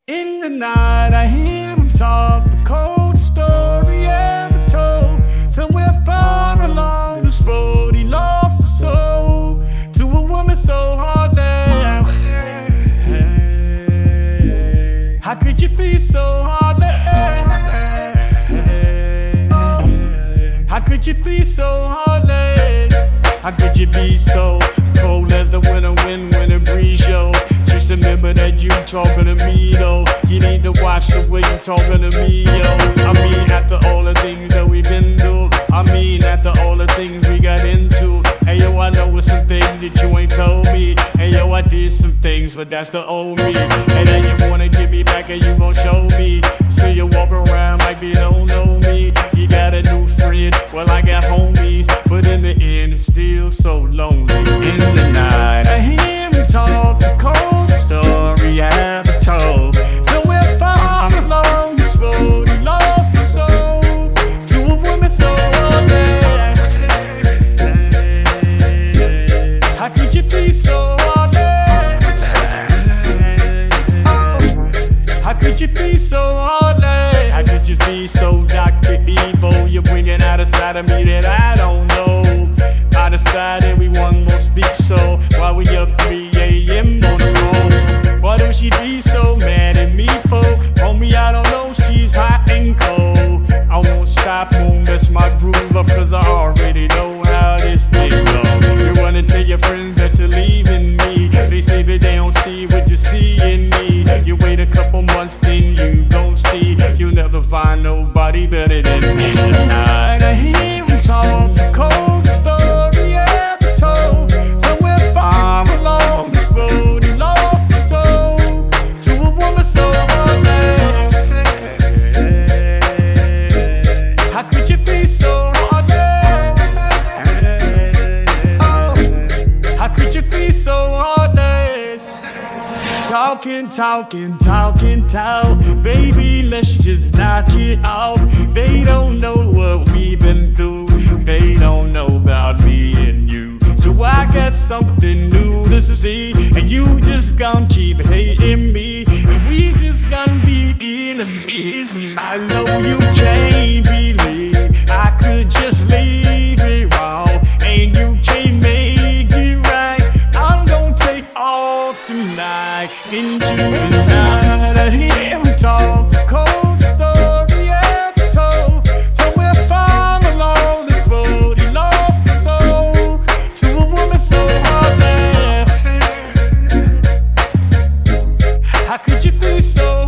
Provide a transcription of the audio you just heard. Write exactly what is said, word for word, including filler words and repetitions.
In the night I hear him talk, the cold story ever told. Somewhere far along this road he lost his soul to a woman so hard that how could you be so heartless? How could you be so heartless? How could you be so cold as the winter wind when it breeze, yo? Just remember that you talking to me, though. You need to watch the way you talking to me, yo. I mean, after all the things that we've been through, I mean, after all the things we got into. Hey, yo, I know some things that you ain't told me. Hey, yo, I did some things, but that's the old me. And then you wanna give me back and you gon' show me. So you walk around like you don't know me. You got a new friend, well, I got homies. But in the end, it's still so lonely. In the night, I hear him talk, the cold story I ever told. Somewhere far along this road, he lost his soul to a woman so heartless. How could you be so heartless? How could you be so heartless? How could you be so Doctor Evil? You're bringing out a side of me that I don't know. I decided we one more speak, so while we up three A M on the phone. Why do she be so mad at me, po? Homie, I don't know, she's hot and cold. I won't stop, won't mess my groove up, cause I already know how this thing go. You wanna tell your friends that you're leaving me. They say that they don't see what you see in me. You wait a couple months, then you gon' see. You'll never find nobody better than me. Tonight I hear him talk, the cold story ever told. Somewhere far along this road, he lost his soul to a woman so heartless. How could you be so heartless? How could you be so heartless? Talking, talking, talking, talk. Baby, let's just knock it off. They don't know what we've been through. They don't know about me and you. So I got something new to see. And you just gon' keep hating me. And we just gonna be enemies. I know you can't believe I could just leave it wrong. And you can't make it right. I'm gonna take off tonight into the night. I hear him talk, the cold story ever told. Somewhere far along this road, he lost his soul to a woman so heartless. How could you be so